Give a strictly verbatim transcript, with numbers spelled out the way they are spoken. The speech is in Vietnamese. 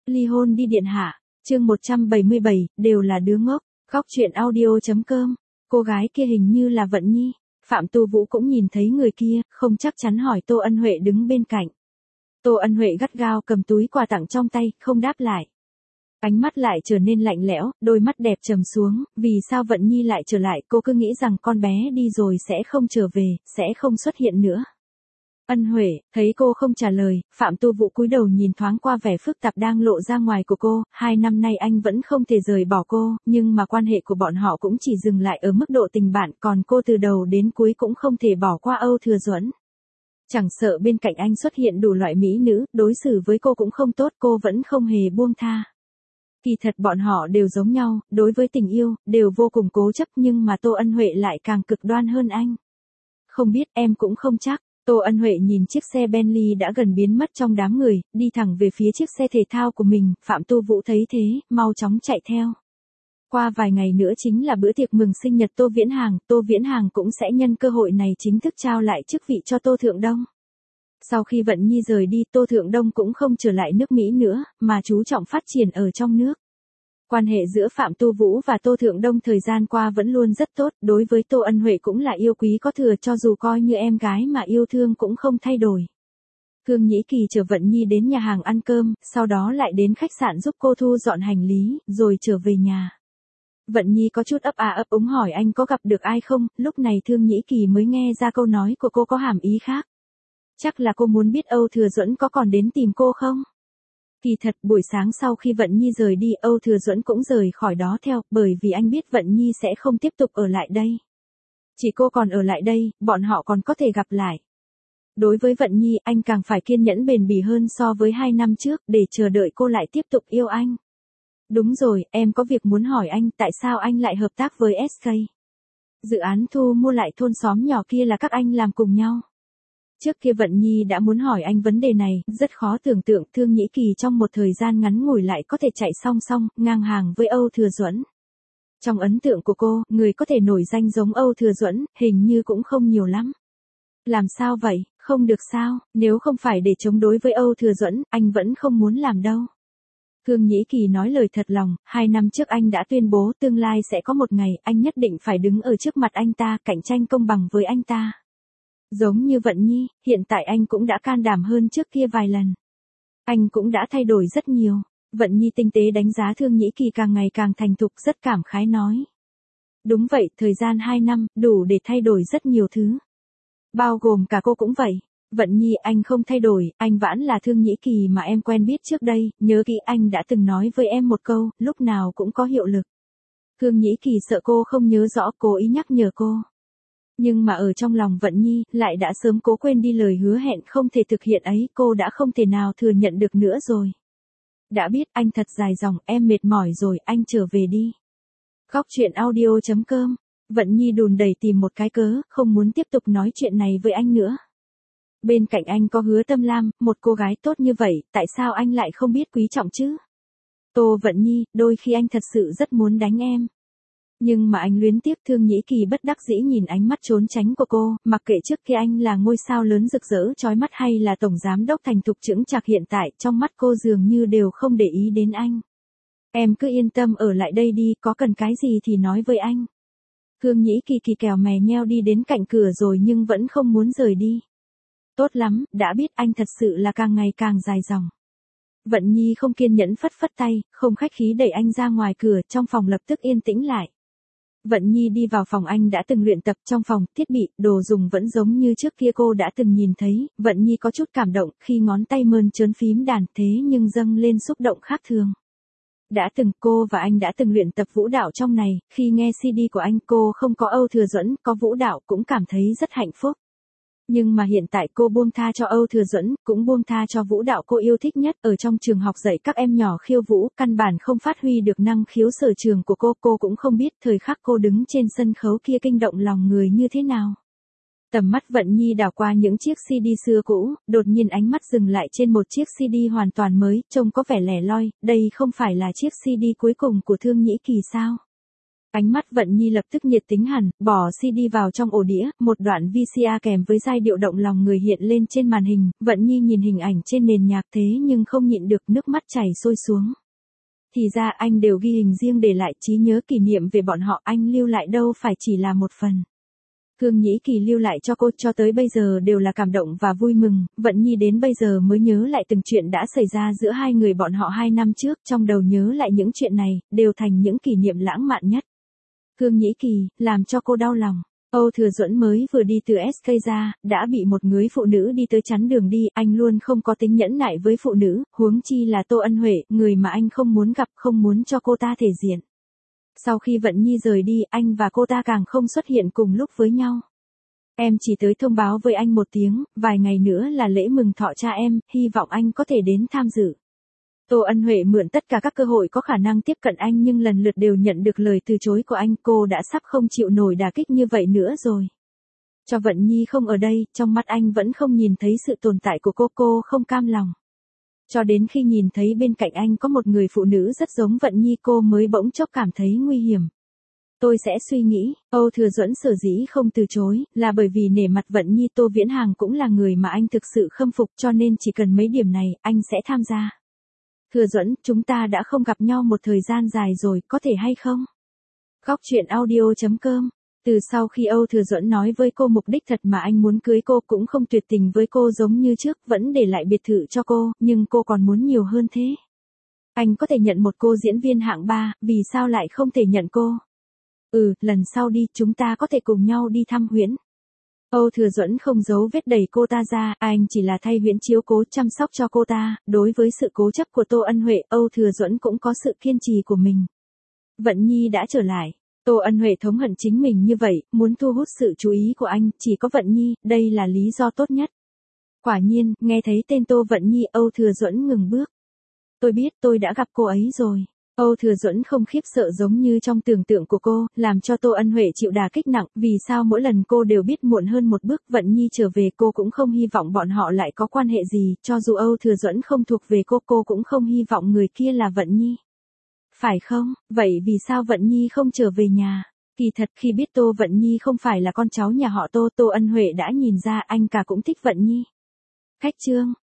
Ly hôn đi điện hạ, chương một trăm bảy mươi bảy, đều là đứa ngốc, khóc chuyện audio.com, cô gái kia hình như là Vận Nhi, Phạm Tu Vũ cũng nhìn thấy người kia, không chắc chắn hỏi Tô Ân Huệ đứng bên cạnh. Tô Ân Huệ gắt gao cầm túi quà tặng trong tay, không đáp lại. Ánh mắt lại trở nên lạnh lẽo, đôi mắt đẹp trầm xuống, vì sao Vận Nhi lại trở lại, cô cứ nghĩ rằng con bé đi rồi sẽ không trở về, sẽ không xuất hiện nữa. Ân Huệ, thấy cô không trả lời, Phạm Tu Vũ cúi đầu nhìn thoáng qua vẻ phức tạp đang lộ ra ngoài của cô, hai năm nay anh vẫn không thể rời bỏ cô, nhưng mà quan hệ của bọn họ cũng chỉ dừng lại ở mức độ tình bạn, còn cô từ đầu đến cuối cũng không thể bỏ qua Âu Thừa Duẫn. Chẳng sợ bên cạnh anh xuất hiện đủ loại mỹ nữ, đối xử với cô cũng không tốt, cô vẫn không hề buông tha. Kỳ thật bọn họ đều giống nhau, đối với tình yêu, đều vô cùng cố chấp, nhưng mà Tô Ân Huệ lại càng cực đoan hơn anh. Không biết, em cũng không chắc. Tô Ân Huệ nhìn chiếc xe Bentley đã gần biến mất trong đám người, đi thẳng về phía chiếc xe thể thao của mình, Phạm Tu Vũ thấy thế, mau chóng chạy theo. Qua vài ngày nữa chính là bữa tiệc mừng sinh nhật Tô Viễn Hàng, Tô Viễn Hàng cũng sẽ nhân cơ hội này chính thức trao lại chức vị cho Tô Thượng Đông. Sau khi Vận Nhi rời đi, Tô Thượng Đông cũng không trở lại nước Mỹ nữa, mà chú trọng phát triển ở trong nước. Quan hệ giữa Phạm Tu Vũ và Tô Thượng Đông thời gian qua vẫn luôn rất tốt, đối với Tô Ân Huệ cũng là yêu quý có thừa, cho dù coi như em gái mà yêu thương cũng không thay đổi. Thương Nhĩ Kỳ chở Vận Nhi đến nhà hàng ăn cơm, sau đó lại đến khách sạn giúp cô thu dọn hành lý, rồi trở về nhà. Vận Nhi có chút ấp à ấp úng hỏi anh có gặp được ai không, lúc này Thương Nhĩ Kỳ mới nghe ra câu nói của cô có hàm ý khác. Chắc là cô muốn biết Âu Thừa Duẫn có còn đến tìm cô không? Kỳ thật buổi sáng sau khi Vận Nhi rời đi, Âu Thừa Duẫn cũng rời khỏi đó theo, bởi vì anh biết Vận Nhi sẽ không tiếp tục ở lại đây. Chỉ cô còn ở lại đây, bọn họ còn có thể gặp lại. Đối với Vận Nhi, anh càng phải kiên nhẫn bền bỉ hơn so với hai năm trước, để chờ đợi cô lại tiếp tục yêu anh. Đúng rồi, em có việc muốn hỏi anh, tại sao anh lại hợp tác với ét ca? Dự án thu mua lại thôn xóm nhỏ kia là các anh làm cùng nhau. Trước kia Vận Nhi đã muốn hỏi anh vấn đề này, rất khó tưởng tượng Thương Nhĩ Kỳ trong một thời gian ngắn ngủi lại có thể chạy song song, ngang hàng với Âu Thừa Duẫn. Trong ấn tượng của cô, người có thể nổi danh giống Âu Thừa Duẫn, hình như cũng không nhiều lắm. Làm sao vậy, không được sao, nếu không phải để chống đối với Âu Thừa Duẫn, anh vẫn không muốn làm đâu. Thương Nhĩ Kỳ nói lời thật lòng, hai năm trước anh đã tuyên bố tương lai sẽ có một ngày, anh nhất định phải đứng ở trước mặt anh ta, cạnh tranh công bằng với anh ta. Giống như Vận Nhi, hiện tại anh cũng đã can đảm hơn trước kia vài lần. Anh cũng đã thay đổi rất nhiều. Vận Nhi tinh tế đánh giá Thương Nhĩ Kỳ càng ngày càng thành thục, rất cảm khái nói. Đúng vậy, thời gian hai năm, đủ để thay đổi rất nhiều thứ. Bao gồm cả cô cũng vậy. Vận Nhi, anh không thay đổi, anh vẫn là Thương Nhĩ Kỳ mà em quen biết trước đây, nhớ kỹ anh đã từng nói với em một câu, lúc nào cũng có hiệu lực. Thương Nhĩ Kỳ sợ cô không nhớ rõ, cố ý nhắc nhở cô. Nhưng mà ở trong lòng Vận Nhi, lại đã sớm cố quên đi lời hứa hẹn không thể thực hiện ấy, cô đã không thể nào thừa nhận được nữa rồi. Đã biết, anh thật dài dòng, em mệt mỏi rồi, anh trở về đi. Khóc chuyện audio.com, Vận Nhi đùn đẩy tìm một cái cớ, không muốn tiếp tục nói chuyện này với anh nữa. Bên cạnh anh có Hứa Tâm Lam, một cô gái tốt như vậy, tại sao anh lại không biết quý trọng chứ? Tô Vận Nhi, đôi khi anh thật sự rất muốn đánh em. Nhưng mà anh luyến tiếc. Thương Nhĩ Kỳ bất đắc dĩ nhìn ánh mắt trốn tránh của cô, mặc kệ trước kia anh là ngôi sao lớn rực rỡ chói mắt hay là tổng giám đốc thành thục chững chạc, hiện tại trong mắt cô dường như đều không để ý đến anh. Em cứ yên tâm ở lại đây đi, có cần cái gì thì nói với anh. Thương Nhĩ Kỳ kỳ kèo mè nheo đi đến cạnh cửa rồi nhưng vẫn không muốn rời đi. Tốt lắm, đã biết, anh thật sự là càng ngày càng dài dòng. Vận Nhi không kiên nhẫn phất phất tay, không khách khí đẩy anh ra ngoài cửa, trong phòng lập tức yên tĩnh lại. Vận Nhi đi vào phòng anh đã từng luyện tập, trong phòng, thiết bị, đồ dùng vẫn giống như trước kia cô đã từng nhìn thấy, Vận Nhi có chút cảm động khi ngón tay mơn trớn phím đàn, thế nhưng dâng lên xúc động khác thường. Đã từng, cô và anh đã từng luyện tập vũ đạo trong này, khi nghe xê đê của anh cô không có Âu Thừa Duẫn, có vũ đạo cũng cảm thấy rất hạnh phúc. Nhưng mà hiện tại cô buông tha cho Âu Thừa Duẫn, cũng buông tha cho vũ đạo cô yêu thích nhất, ở trong trường học dạy các em nhỏ khiêu vũ, căn bản không phát huy được năng khiếu sở trường của cô, cô cũng không biết thời khắc cô đứng trên sân khấu kia kinh động lòng người như thế nào. Tầm mắt Vận Nhi đảo qua những chiếc xê đê xưa cũ, đột nhiên ánh mắt dừng lại trên một chiếc xê đê hoàn toàn mới, trông có vẻ lẻ loi, đây không phải là chiếc xê đê cuối cùng của Thương Nhĩ Kỳ sao? Ánh mắt Vận Nhi lập tức nhiệt tính hẳn, bỏ xê đê vào trong ổ đĩa, một đoạn vê xê a kèm với giai điệu động lòng người hiện lên trên màn hình, Vận Nhi nhìn hình ảnh trên nền nhạc thế nhưng không nhịn được nước mắt chảy sôi xuống. Thì ra anh đều ghi hình riêng để lại trí nhớ kỷ niệm về bọn họ, anh lưu lại đâu phải chỉ là một phần. Khương Nhĩ Kỳ lưu lại cho cô cho tới bây giờ đều là cảm động và vui mừng, Vận Nhi đến bây giờ mới nhớ lại từng chuyện đã xảy ra giữa hai người bọn họ hai năm trước, trong đầu nhớ lại những chuyện này, đều thành những kỷ niệm lãng mạn nhất. Khương Nhĩ Kỳ, làm cho cô đau lòng. Âu Thừa Duẫn mới vừa đi từ ét ca ra, đã bị một người phụ nữ đi tới chắn đường đi, anh luôn không có tính nhẫn nại với phụ nữ, huống chi là Tô Ân Huệ, người mà anh không muốn gặp, không muốn cho cô ta thể diện. Sau khi Vận Nhi rời đi, anh và cô ta càng không xuất hiện cùng lúc với nhau. Em chỉ tới thông báo với anh một tiếng, vài ngày nữa là lễ mừng thọ cha em, hy vọng anh có thể đến tham dự. Tô Ân Huệ mượn tất cả các cơ hội có khả năng tiếp cận anh nhưng lần lượt đều nhận được lời từ chối của anh, cô đã sắp không chịu nổi đả kích như vậy nữa rồi. Cho Vận Nhi không ở đây, trong mắt anh vẫn không nhìn thấy sự tồn tại của cô, cô không cam lòng. Cho đến khi nhìn thấy bên cạnh anh có một người phụ nữ rất giống Vận Nhi cô mới bỗng chốc cảm thấy nguy hiểm. Tôi sẽ suy nghĩ, Âu Thừa Duẫn sở dĩ không từ chối, là bởi vì nể mặt Vận Nhi Tô Viễn Hàng cũng là người mà anh thực sự khâm phục cho nên chỉ cần mấy điểm này, anh sẽ tham gia. Thừa Duẫn, chúng ta đã không gặp nhau một thời gian dài rồi, có thể hay không? Khóc chuyện audio chấm com. Từ sau khi Âu Thừa Duẫn nói với cô mục đích thật mà anh muốn cưới cô cũng không tuyệt tình với cô giống như trước, vẫn để lại biệt thự cho cô, nhưng cô còn muốn nhiều hơn thế. Anh có thể nhận một cô diễn viên hạng ba, vì sao lại không thể nhận cô? Ừ, lần sau đi, chúng ta có thể cùng nhau đi thăm Huyễn. Âu Thừa Duẫn không giấu vết đẩy cô ta ra, anh chỉ là thay Huyễn chiếu cố chăm sóc cho cô ta, đối với sự cố chấp của Tô Ân Huệ, Âu Thừa Duẫn cũng có sự kiên trì của mình. Vận Nhi đã trở lại, Tô Ân Huệ thống hận chính mình như vậy, muốn thu hút sự chú ý của anh, chỉ có Vận Nhi, đây là lý do tốt nhất. Quả nhiên, nghe thấy tên Tô Vận Nhi, Âu Thừa Duẫn ngừng bước. Tôi biết tôi đã gặp cô ấy rồi. Âu Thừa Duẫn không khiếp sợ giống như trong tưởng tượng của cô, làm cho Tô Ân Huệ chịu đả kích nặng, vì sao mỗi lần cô đều biết muộn hơn một bước, Vận Nhi trở về cô cũng không hy vọng bọn họ lại có quan hệ gì, cho dù Âu Thừa Duẫn không thuộc về cô, cô cũng không hy vọng người kia là Vận Nhi. Phải không, vậy vì sao Vận Nhi không trở về nhà? Kỳ thật khi biết Tô Vận Nhi không phải là con cháu nhà họ Tô, Tô Ân Huệ đã nhìn ra anh cả cũng thích Vận Nhi. Khách chương